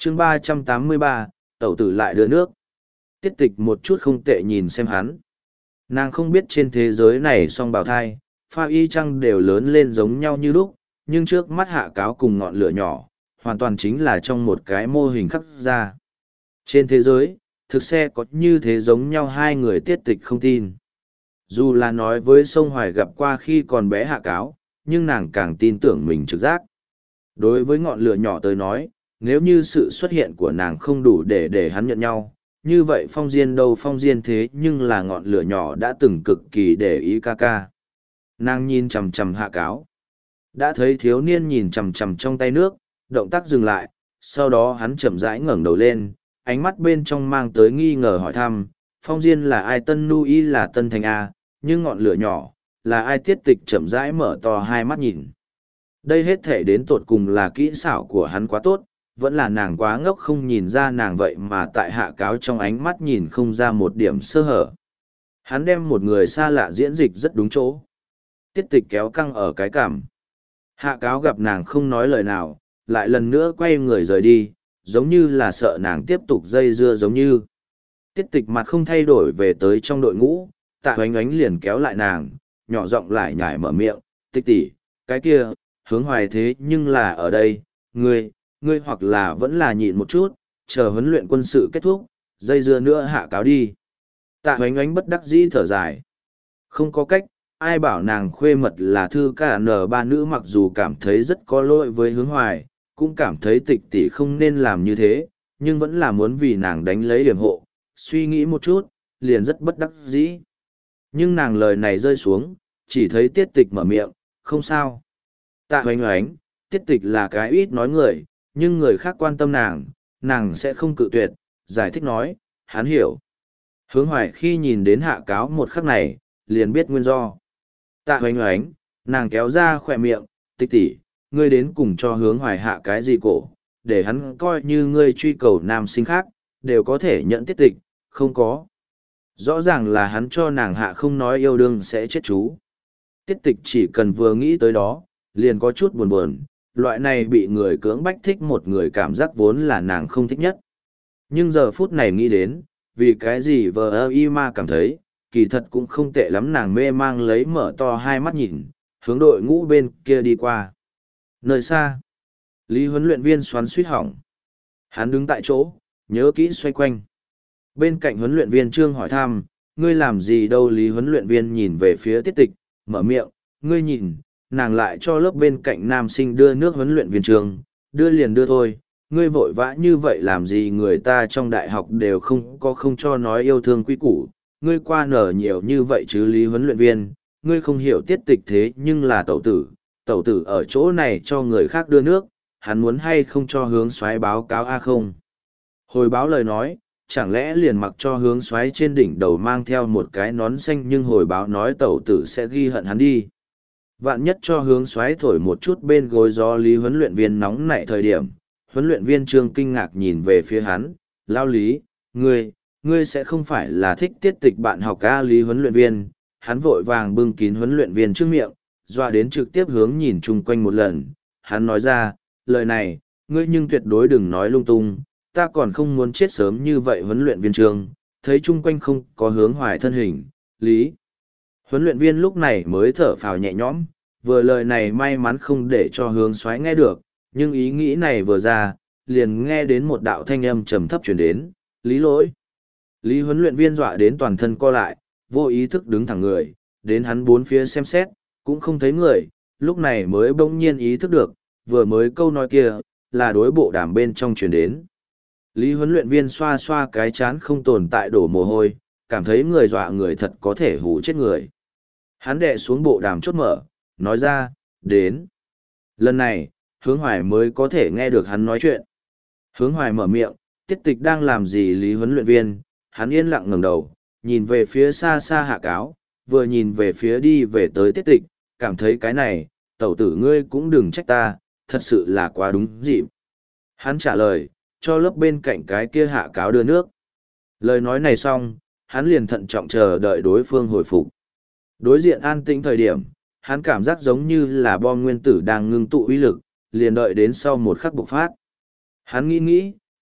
chương 383, tẩu tử lại đưa nước. Tiết tịch một chút không tệ nhìn xem hắn. Nàng không biết trên thế giới này song bào thai, pha y chăng đều lớn lên giống nhau như lúc, nhưng trước mắt hạ cáo cùng ngọn lửa nhỏ, hoàn toàn chính là trong một cái mô hình khắc ra. Trên thế giới, thực xe có như thế giống nhau hai người tiết tịch không tin. Dù là nói với sông Hoài gặp qua khi còn bé hạ cáo, nhưng nàng càng tin tưởng mình trực giác. Đối với ngọn lửa nhỏ tới nói, nếu như sự xuất hiện của nàng không đủ để hắn nhận nhau, như vậy Phong Diên đâu Phong Diên thế nhưng là ngọn lửa nhỏ đã từng cực kỳ để ý ca ca. Nàng nhìn chằm chằm hạ cáo. Đã thấy thiếu niên nhìn chằm chằm trong tay nước, động tác dừng lại, sau đó hắn chậm rãi ngẩng đầu lên, ánh mắt bên trong mang tới nghi ngờ hỏi thăm, Phong Diên là ai? Tân Nu Y là Tân Thành A, nhưng ngọn lửa nhỏ, là ai? Tiết tịch chậm rãi mở to hai mắt nhìn. Đây hết thể đến tột cùng là kỹ xảo của hắn quá tốt, vẫn là nàng quá ngốc không nhìn ra nàng vậy mà tại hạ cáo trong ánh mắt nhìn không ra một điểm sơ hở. Hắn đem một người xa lạ diễn dịch rất đúng chỗ. Tiết tịch kéo căng ở cái cảm. Hạ cáo gặp nàng không nói lời nào, lại lần nữa quay người rời đi, giống như là sợ nàng tiếp tục dây dưa giống như. Tiết tịch mặt không thay đổi về tới trong đội ngũ, Tạ Oánh Oánh liền kéo lại nàng, nhỏ giọng lại nhải mở miệng, tịch tỷ, cái kia, Hướng Hoài thế nhưng là ở đây, ngươi hoặc là vẫn là nhịn một chút, chờ huấn luyện quân sự kết thúc, dây dưa nữa hạ cáo đi. Tạ Oánh Oánh bất đắc dĩ thở dài. Không có cách, ai bảo nàng khuê mật là thư ca nở ba nữ, mặc dù cảm thấy rất có lỗi với Hướng Hoài, cũng cảm thấy tịch tỷ không nên làm như thế, nhưng vẫn là muốn vì nàng đánh lấy điểm hộ, suy nghĩ một chút, liền rất bất đắc dĩ. Nhưng nàng lời này rơi xuống, chỉ thấy tiết tịch mở miệng, không sao. Tạ Oánh Oánh, tiết tịch là cái ít nói người, nhưng người khác quan tâm nàng sẽ không cự tuyệt, giải thích nói, hắn hiểu. Hướng Hoài khi nhìn đến hạ cáo một khắc này, liền biết nguyên do. Tạ Oánh Oánh, nàng kéo ra khỏe miệng, tịch tỷ, ngươi đến cùng cho Hướng Hoài hạ cái gì cổ, để hắn coi như ngươi truy cầu nam sinh khác, đều có thể nhận tiết tịch, không có. Rõ ràng là hắn cho nàng hạ không nói yêu đương sẽ chết chú. Tiết tịch chỉ cần vừa nghĩ tới đó, liền có chút buồn buồn, loại này bị người cưỡng bách thích một người cảm giác vốn là nàng không thích nhất. Nhưng giờ phút này nghĩ đến, vì cái gì vờ ơ y ma cảm thấy, kỳ thật cũng không tệ lắm, nàng mê mang lấy mở to hai mắt nhìn, hướng đội ngũ bên kia đi qua. Nơi xa, Lý huấn luyện viên xoắn suýt hỏng. Hắn đứng tại chỗ, nhớ kỹ xoay quanh. Bên cạnh huấn luyện viên Trương hỏi thăm, ngươi làm gì đâu? Lý huấn luyện viên nhìn về phía tiết tịch, mở miệng, ngươi nhìn, nàng lại cho lớp bên cạnh nam sinh đưa nước. Huấn luyện viên Trương, đưa liền đưa thôi, ngươi vội vã như vậy làm gì? Người ta trong đại học đều không cho nói yêu thương quý củ, ngươi qua nở nhiều như vậy chứ? Lý huấn luyện viên, ngươi không hiểu tiết tịch thế nhưng là tẩu tử ở chỗ này cho người khác đưa nước, hắn muốn hay không cho Hướng Soái báo cáo a? Không hồi báo lời nói, chẳng lẽ liền mặc cho Hướng Soái trên đỉnh đầu mang theo một cái nón xanh, nhưng hồi báo nói tẩu tử sẽ ghi hận hắn đi. Vạn nhất cho Hướng Soái thổi một chút bên gối gió. Lý huấn luyện viên nóng nảy thời điểm, huấn luyện viên Trương kinh ngạc nhìn về phía hắn, lao Lý, ngươi sẽ không phải là thích tiết tịch bạn học a? Lý huấn luyện viên, hắn vội vàng bưng kín huấn luyện viên trước miệng, dọa đến trực tiếp hướng nhìn chung quanh một lần. Hắn nói ra, lời này, ngươi nhưng tuyệt đối đừng nói lung tung, ta còn không muốn chết sớm như vậy. Huấn luyện viên Trương thấy chung quanh không có Hướng Hoài thân hình, Lý huấn luyện viên lúc này mới thở phào nhẹ nhõm, vừa lời này may mắn không để cho Hướng Soái nghe được, nhưng ý nghĩ này vừa ra, liền nghe đến một đạo thanh âm trầm thấp truyền đến, Lý lỗi. Lý huấn luyện viên dọa đến toàn thân co lại, vô ý thức đứng thẳng người, đến hắn bốn phía xem xét, cũng không thấy người, lúc này mới bỗng nhiên ý thức được, vừa mới câu nói kia, là đối bộ đàm bên trong truyền đến. Lý huấn luyện viên xoa xoa cái chán không tồn tại đổ mồ hôi, cảm thấy người dọa người thật có thể hù chết người. Hắn đệ xuống bộ đàm chốt mở, nói ra, đến. Lần này, Hướng Hoài mới có thể nghe được hắn nói chuyện. Hướng Hoài mở miệng, tiết tịch đang làm gì? Lý huấn luyện viên, hắn yên lặng ngẩng đầu, nhìn về phía xa xa hạ cáo, vừa nhìn về phía đi về tới tiết tịch, cảm thấy cái này, tẩu tử ngươi cũng đừng trách ta, thật sự là quá đúng dịp. Hắn trả lời, cho lớp bên cạnh cái kia hạ cáo đưa nước. Lời nói này xong, hắn liền thận trọng chờ đợi đối phương hồi phục. Đối diện an tĩnh thời điểm, hắn cảm giác giống như là bom nguyên tử đang ngưng tụ uy lực, liền đợi đến sau một khắc bộc phát. Hắn nghĩ,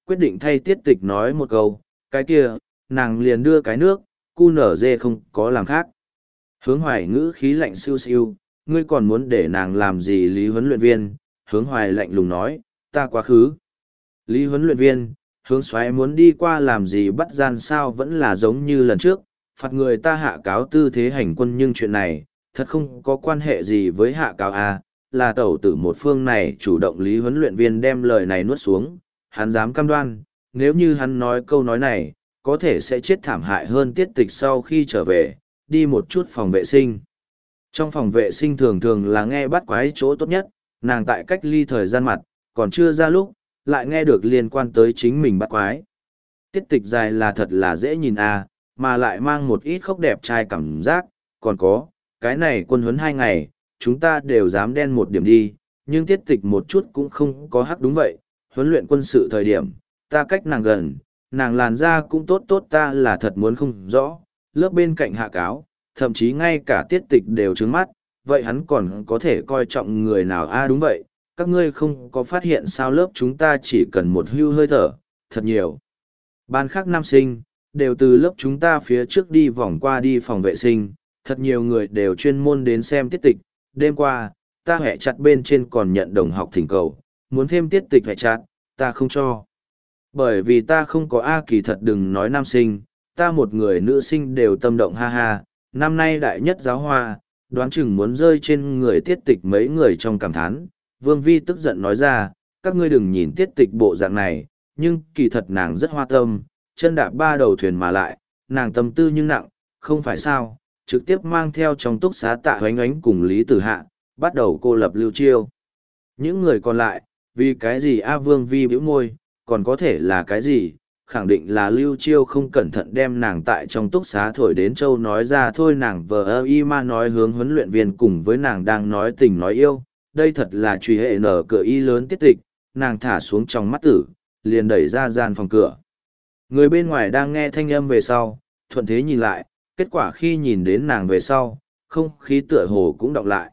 quyết định thay tiết tịch nói một câu, cái kia, nàng liền đưa cái nước, cu nở dê không có làm khác. Hướng Hoài ngữ khí lạnh siêu siêu, ngươi còn muốn để nàng làm gì Lý huấn luyện viên, Hướng Hoài lạnh lùng nói, ta quá khứ. Lý huấn luyện viên, Hướng Soái muốn đi qua làm gì bắt gian sao vẫn là giống như lần trước, phạt người ta hạ cáo tư thế hành quân nhưng chuyện này, thật không có quan hệ gì với hạ cáo A, là tẩu tử một phương này chủ động Lý huấn luyện viên đem lời này nuốt xuống, hắn dám cam đoan, nếu như hắn nói câu nói này, có thể sẽ chết thảm hại hơn tiết tịch sau khi trở về, đi một chút phòng vệ sinh. Trong phòng vệ sinh thường thường là nghe bắt quái chỗ tốt nhất, nàng tại cách ly thời gian mặt, còn chưa ra lúc, lại nghe được liên quan tới chính mình bắt quái. Tiết tịch dài là thật là dễ nhìn mà lại mang một ít khóc đẹp trai cảm giác, còn có, cái này quân huấn 2 ngày, chúng ta đều dám đen một điểm đi, nhưng tiết tịch một chút cũng không có hắc đúng vậy, huấn luyện quân sự thời điểm, ta cách nàng gần, nàng làn da cũng tốt tốt ta là thật muốn không rõ, lớp bên cạnh hạ cáo, thậm chí ngay cả tiết tịch đều trướng mắt, vậy hắn còn có thể coi trọng người nào đúng vậy, các ngươi không có phát hiện sao lớp chúng ta chỉ cần một hưu hơi thở, thật nhiều. Ban khác nam sinh, đều từ lớp chúng ta phía trước đi vòng qua đi phòng vệ sinh, thật nhiều người đều chuyên môn đến xem tiết tịch, đêm qua, ta hẹ chặt bên trên còn nhận đồng học thỉnh cầu, muốn thêm tiết tịch hẹ chặt, ta không cho. Bởi vì ta không có kỳ thật đừng nói nam sinh, ta một người nữ sinh đều tâm động ha ha, năm nay đại nhất giáo hoa, đoán chừng muốn rơi trên người tiết tịch mấy người trong cảm thán. Vương Vi tức giận nói ra, các ngươi đừng nhìn tiết tịch bộ dạng này, nhưng kỳ thật nàng rất hoa tâm, chân đạp 3 đầu thuyền mà lại, nàng tâm tư nhưng nặng, không phải sao, trực tiếp mang theo trong túc xá Tạ Hoánh Ánh cùng Lý Tử Hạ, bắt đầu cô lập Lưu Chiêu. Những người còn lại, vì cái gì Vương Vi bĩu môi, còn có thể là cái gì, khẳng định là Lưu Chiêu không cẩn thận đem nàng tại trong túc xá thổi đến châu nói ra thôi nàng vờ y ma nói hướng huấn luyện viên cùng với nàng đang nói tình nói yêu, đây thật là truy hệ nở cửa y lớn tiết tịch, nàng thả xuống trong mắt tử, liền đẩy ra gian phòng cửa. Người bên ngoài đang nghe thanh âm về sau, thuận thế nhìn lại, kết quả khi nhìn đến nàng về sau, không khí tựa hồ cũng đọc lại.